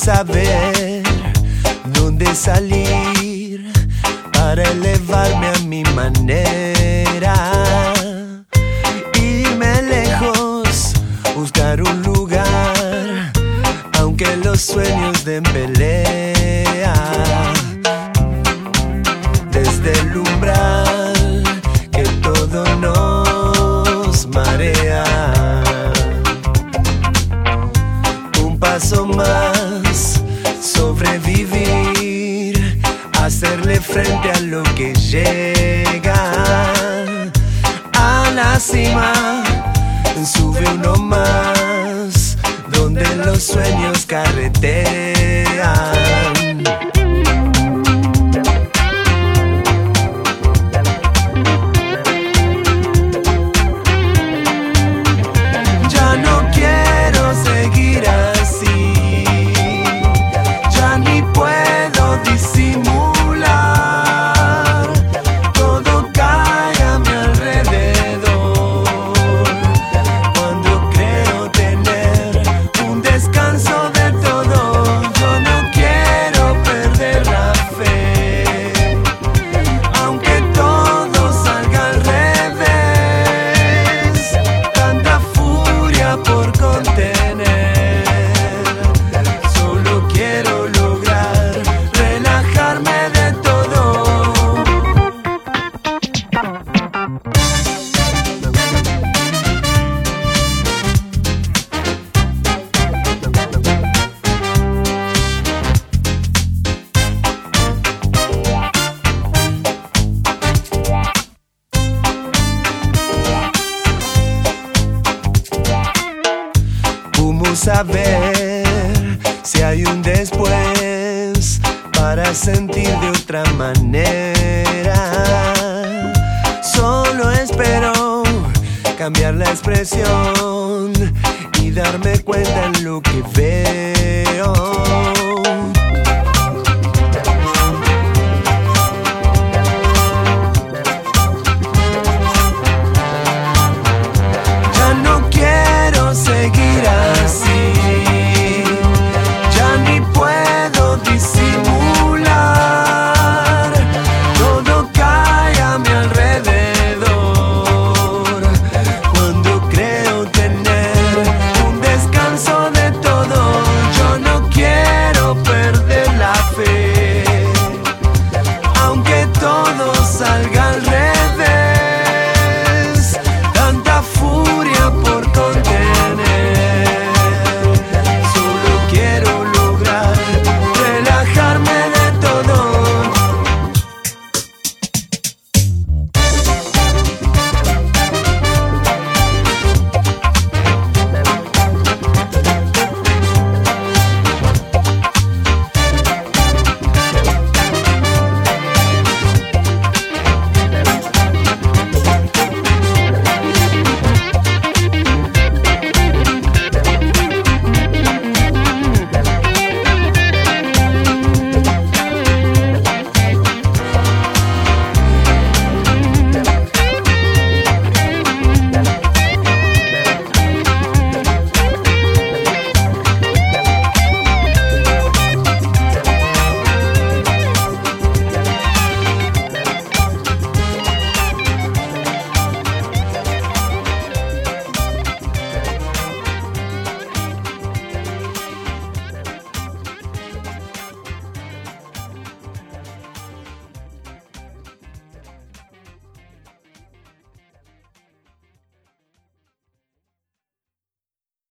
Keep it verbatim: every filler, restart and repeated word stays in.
saber dónde salir para elevarme a mi manera. Irme lejos, buscar un lugar, aunque los sueños den pelea. Desde el umbral que todo nos marea. Un paso más, sobrevivir, hacerle frente a lo que llega. A la cima sube uno más, donde los sueños carretean. Ya no quiero seguir así, ya ni puedo disimular, todo cae a mi alrededor. Cuando creo tener un descanso de todo, yo no quiero perder la fe, aunque todo salga al revés, tanta furia por contener. Solo quiero lograr relajarme de todo. ¿Cómo saber si hay un después para sentir de otra manera? Solo espero cambiar la expresión y darme cuenta en lo que veo. Ya no quiero seguir así, ya ni puedo disimular, todo cae a mi alrededor. Cuando creo tener un descanso de todo, yo no quiero perder la fe, aunque todo salga